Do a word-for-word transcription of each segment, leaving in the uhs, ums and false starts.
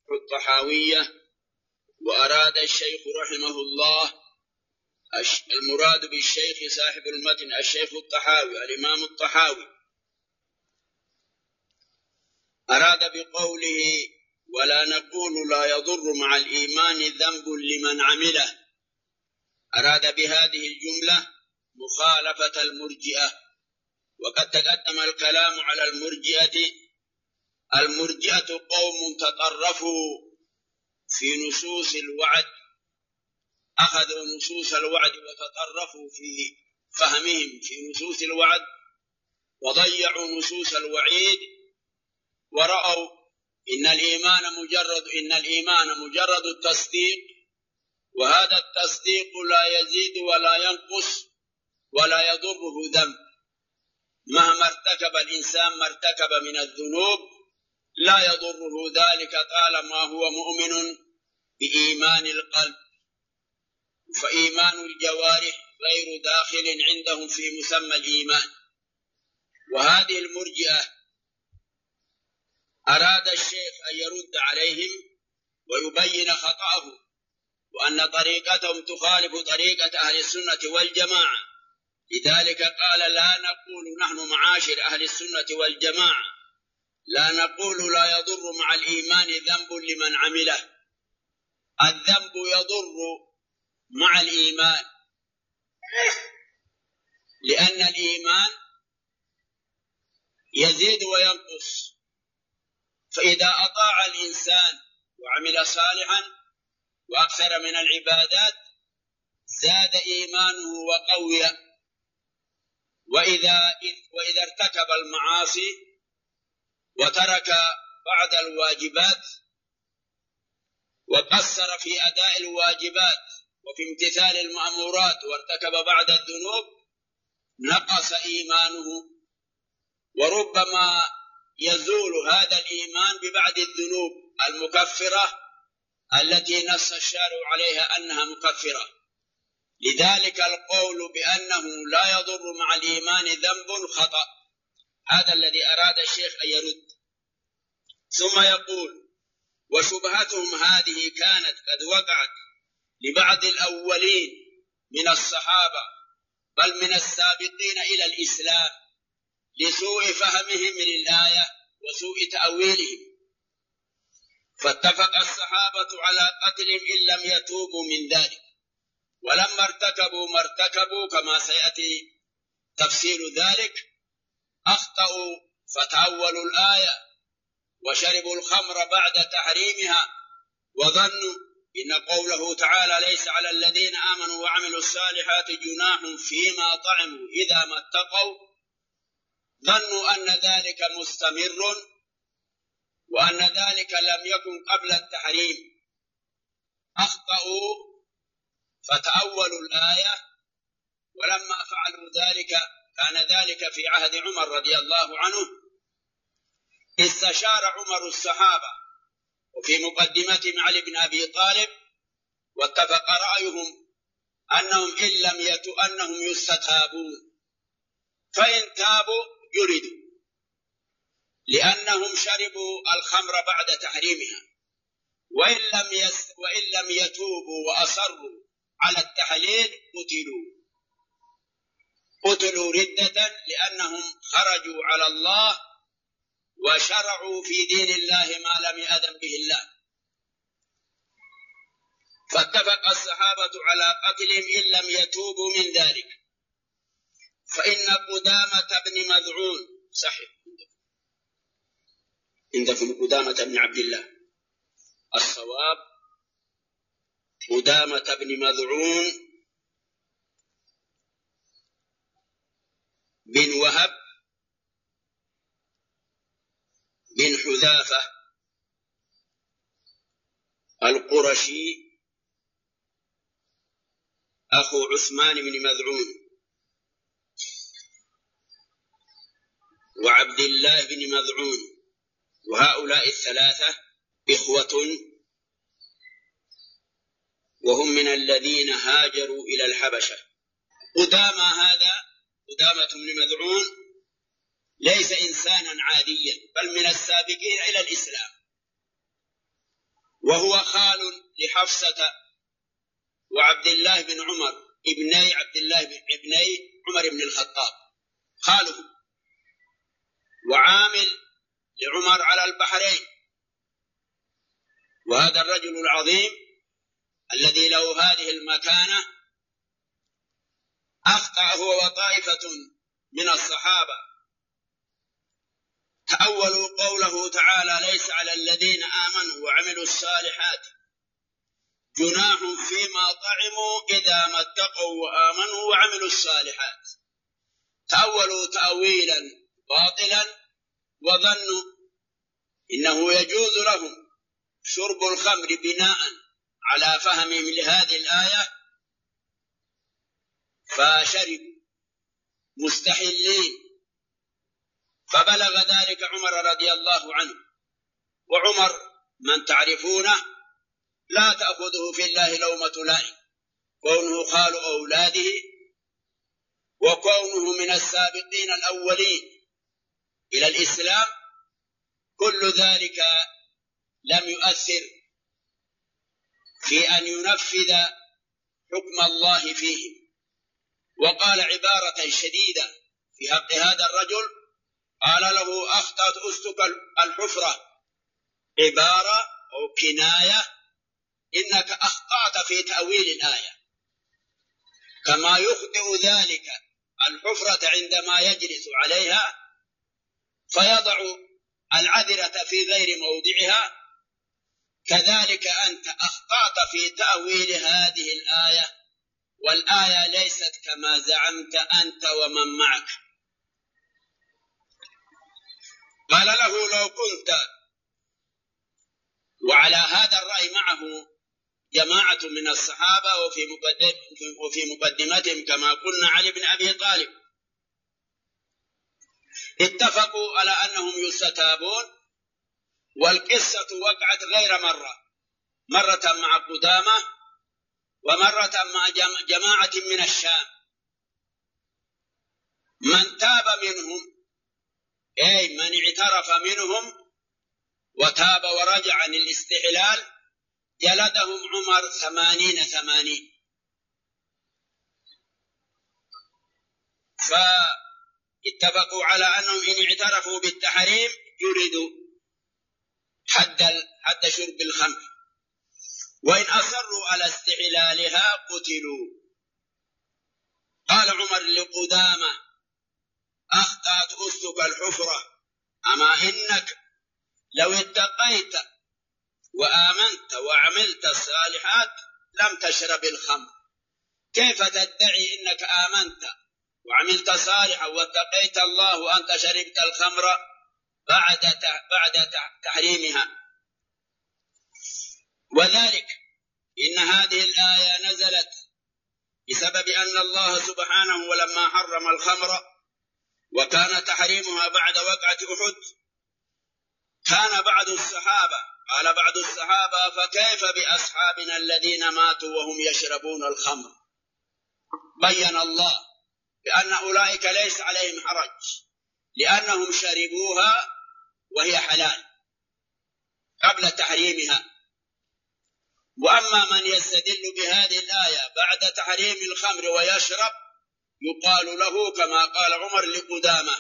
الطحاوية. وأراد الشيخ رحمه الله المراد بالشيخ صاحب المتن الشيخ الطحاوي الإمام الطحاوي، أراد بقوله ولا نقول لا يضر مع الإيمان ذنب لمن عمله، أراد بهذه الجملة مخالفة المرجئة. وقد تقدم الكلام على المرجئة. المرجئة قوم تطرفوا في نصوص الوعد، أخذوا نصوص الوعد وتطرفوا في فهمهم في نصوص الوعد وضيعوا نصوص الوعيد، ورأوا إن الإيمان مجرد إن الإيمان مجرد التصديق، وهذا التصديق لا يزيد ولا ينقص ولا يضره ذنب. مهما ارتكب الإنسان ما ارتكب من الذنوب لا يضره ذلك طالما هو مؤمن بإيمان القلب، فإيمان الجوارح غير داخل عندهم في مسمى الإيمان. وهذه المرجئة أراد الشيخ أن يرد عليهم ويبين خطأه، وأن طريقتهم تخالف طريقة أهل السنة والجماعة. لذلك قال لا نقول نحن معاشر أهل السنة والجماعة لا نقول لا يضر مع الإيمان ذنب لمن عمله. الذنب يضر مع الإيمان، لأن الإيمان يزيد وينقص، فإذا أطاع الإنسان وعمل صالحا وأكثر من العبادات زاد إيمانه وقوي. وإذا, وإذا ارتكب المعاصي وترك بعض الواجبات وقصر في أداء الواجبات وفي امتثال المأمورات وارتكب بعض الذنوب نقص إيمانه، وربما يزول هذا الإيمان ببعض الذنوب المكفرة التي نص الشارع عليها أنها مكفرة. لذلك القول بأنه لا يضر مع الإيمان ذنب خطأ. هذا الذي أراد الشيخ أن يرد. ثم يقول وشبهتهم هذه كانت قد وقعت لبعض الأولين من الصحابة بل من السابقين إلى الإسلام لسوء فهمهم للآية وسوء تأويلهم، فاتفق الصحابة على قتلهم إن لم يتوبوا من ذلك، ولما ارتكبوا ما ارتكبوا كما سيأتي تفسير ذلك أخطأوا فتأولوا الآية وشربوا الخمر بعد تحريمها، وظنوا إن قوله تعالى ليس على الذين آمنوا وعملوا الصالحات جناح فيما طعموا إذا ما اتقوا، ظنوا أن ذلك مستمر وأن ذلك لم يكن قبل التحريم، أخطأوا فتأولوا الآية. ولما فعلوا ذلك كان ذلك في عهد عمر رضي الله عنه، استشار عمر الصحابة وفي مقدمتهم علي بن أبي طالب، واتفق رأيهم أنهم إن لم يتوا أنهم يستتابون، فإن تابوا جلدوا لأنهم شربوا الخمر بعد تحريمها، وإن لم, يس وإن لم يتوبوا وأصروا على التحليل قتلوا قتلوا ردة لأنهم خرجوا على الله وشرعوا في دين الله ما لم يأذن به الله. فاتفق الصحابة على قتلهم إن لم يتوبوا من ذلك. فإن قدامة بن مذعون صحيح عندكم قدامة بن عبد الله، الصواب قدامة بن مذعون بن وهب بن حذافة القرشي أخو عثمان بن مذعون وعبد الله بن مذعون، وهؤلاء الثلاثة إخوة وهم من الذين هاجروا إلى الحبشة. قدامى هذا قدامة بن مذعون ليس إنسانا عاديا بل من السابقين إلى الإسلام، وهو خال لحفصة وعبد الله بن عمر ابني عبد الله بن ابني عمر بن الخطاب، خاله، وعامل لعمر على البحرين. وهذا الرجل العظيم الذي له هذه المكانة أخطأ هو وطائفة من الصحابة، تأولوا قوله تعالى: ليس على الذين آمنوا وعملوا الصالحات جناح فيما طعموا إذا ما اتقوا وآمنوا وعملوا الصالحات. تأولوا تأويلا باطلا وظنوا إنه يجوز لهم شرب الخمر بناء على فهمهم لهذه الآية، فشربوا مستحلين، فبلغ ذلك عمر رضي الله عنه. وعمر من تعرفونه لا تأخذه في الله لومة لائم، كونه خال أولاده وكونه من السابقين الأولين إلى الإسلام، كل ذلك لم يؤثر في أن ينفذ حكم الله فيهم. وقال عبارة شديدة في حق هذا الرجل، قال له: أخطأت أستك الحفرة، عبارة أو كناية إنك أخطأت في تأويل الآية، كما يخطئ ذلك الحفرة عندما يجلس عليها فيضع العذرة في غير موضعها، كذلك أنت أخطأت في تأويل هذه الآية، والآية ليست كما زعمت أنت ومن معك. قال له: لو كنت، وعلى هذا الرأي معه جماعة من الصحابة، وفي وفي مقدمتهم كما قلنا علي بن أبي طالب، اتفقوا على أنهم يستتابون. والقصة وقعت غير مرة، مرة مع قدامة ومرة مع جماعة من الشام. من تاب منهم، أي من اعترف منهم وتاب ورجع عن الاستحلال، جلدهم عمر ثمانين ثمانين. فاتفقوا على أنهم إن اعترفوا بالتحريم جلدوا حد حد شرب الخمر، وإن أصروا على استحلالها قتلوا. قال عمر لقدامة: أخطأت أستك الحفرة، أما إنك لو اتقيت وآمنت وعملت الصالحات لم تشرب الخمر. كيف تدعي إنك آمنت وعملت صالحا واتقيت الله وأنت شربت الخمر بعد بعد تحريمها؟ وذلك إن هذه الآية نزلت بسبب أن الله سبحانه ولما حرم الخمر وكان تحريمها بعد وقعة أحد، كان بعض الصحابة قال بعض الصحابة: فكيف بأصحابنا الذين ماتوا وهم يشربون الخمر؟ بين الله بأن أولئك ليس عليهم حرج، لأنهم شربوها وهي حلال قبل تحريمها. وأما من يستدل بهذه الآية بعد تحريم الخمر ويشرب، يقال له كما قال عمر لقدامة.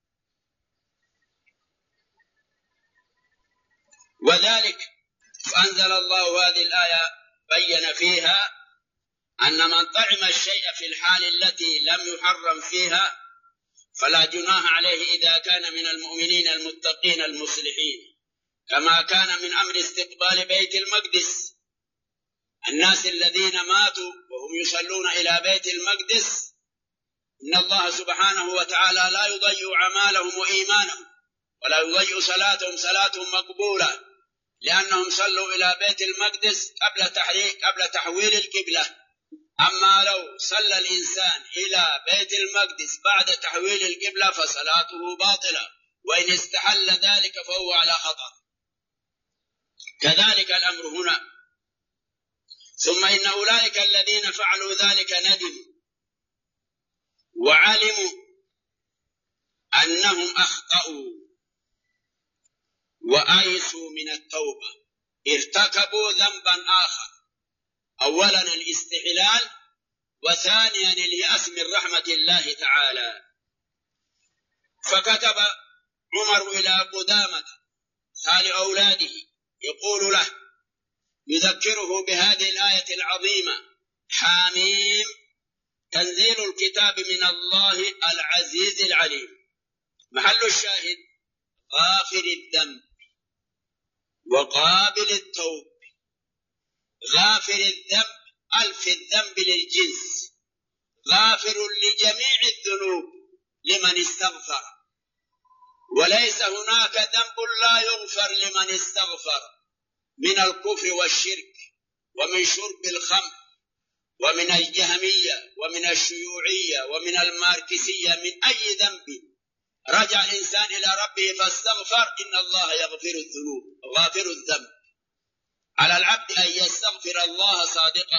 وذلك فأنزل الله هذه الآية بين فيها أن من طعم الشيء في الحال التي لم يحرم فيها فلا جناح عليه إذا كان من المؤمنين المتقين المصلحين، كما كان من أمر استقبال بيت المقدس. الناس الذين ماتوا وهم يصلون إلى بيت المقدس، إن الله سبحانه وتعالى لا يضيع أعمالهم وإيمانهم، ولا يضيع صلاتهم صلاتهم مقبولة، لأنهم صلوا إلى بيت المقدس قبل تحريك قبل تحويل القبلة. أما لو صلى الإنسان إلى بيت المقدس بعد تحويل القبلة فصلاته باطلة، وإن استحل ذلك فهو على خطأ. كذلك الأمر هنا. ثم إن أولئك الذين فعلوا ذلك ندموا وعلموا أنهم أخطأوا وآيسوا من التوبة، ارتكبوا ذنبا آخر، أولا الاستحلال، وثانيا اليأس من رحمة الله تعالى. فكتب عمر إلى قدامة خال أولاده يقول له، يذكره بهذه الآية العظيمة: حاميم تنزيل الكتاب من الله العزيز العليم. محل الشاهد: غافر الذنب وقابل التوب. غافر الذنب ألف الذنب للجنس، غافر لجميع الذنوب لمن استغفر، وليس هناك ذنب لا يغفر لمن استغفر، من الكفر والشرك، ومن شرب الخمر، ومن الجهمية، ومن الشيوعية، ومن الماركسية. من أي ذنب رجع الإنسان إلى ربه فاستغفر، إن الله يغفر الذنوب غافر الذنب. على العبد أن يستغفر الله صادقا.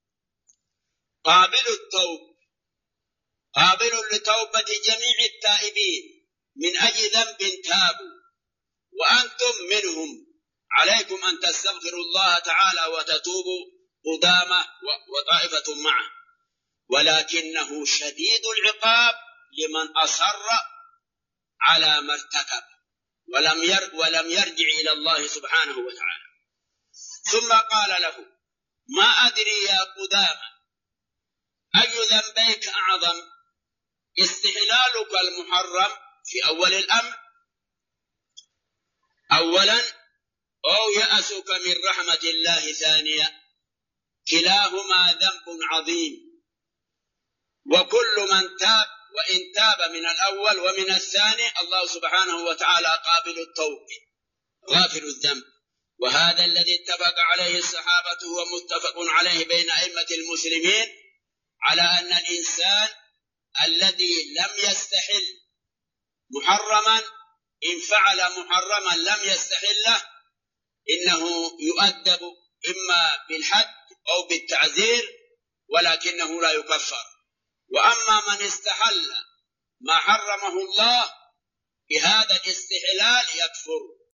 قابل التوب، قابل لتوبة جميع التائبين من أي ذنب تابوا، وأنتم منهم. عليكم أن تستغفروا الله تعالى وتتوبوا قدامى وطائفة معه، ولكنه شديد العقاب لمن أصر على ما ارتكب ولم ير ولم يرجع إلى الله سبحانه وتعالى. ثم قال له: ما أدري يا قدامى أي ذنبيك أعظم، استحلالك المحرم في أول الأمر أولا، أو يأسك من رحمة الله ثانيا، كلاهما ذنب عظيم. وكل من تاب، وإن تاب من الأول ومن الثاني، الله سبحانه وتعالى قابل التوب غافر الذنب. وهذا الذي اتفق عليه الصحابة ومتفق عليه بين أئمة المسلمين، على أن الإنسان الذي لم يستحل محرما إن فعل محرما لم يستحله إنه يؤدب إما بالحد أو بالتعزير، ولكنه لا يكفر. وأما من استحل ما حرمه الله بهذا الاستحلال يكفر،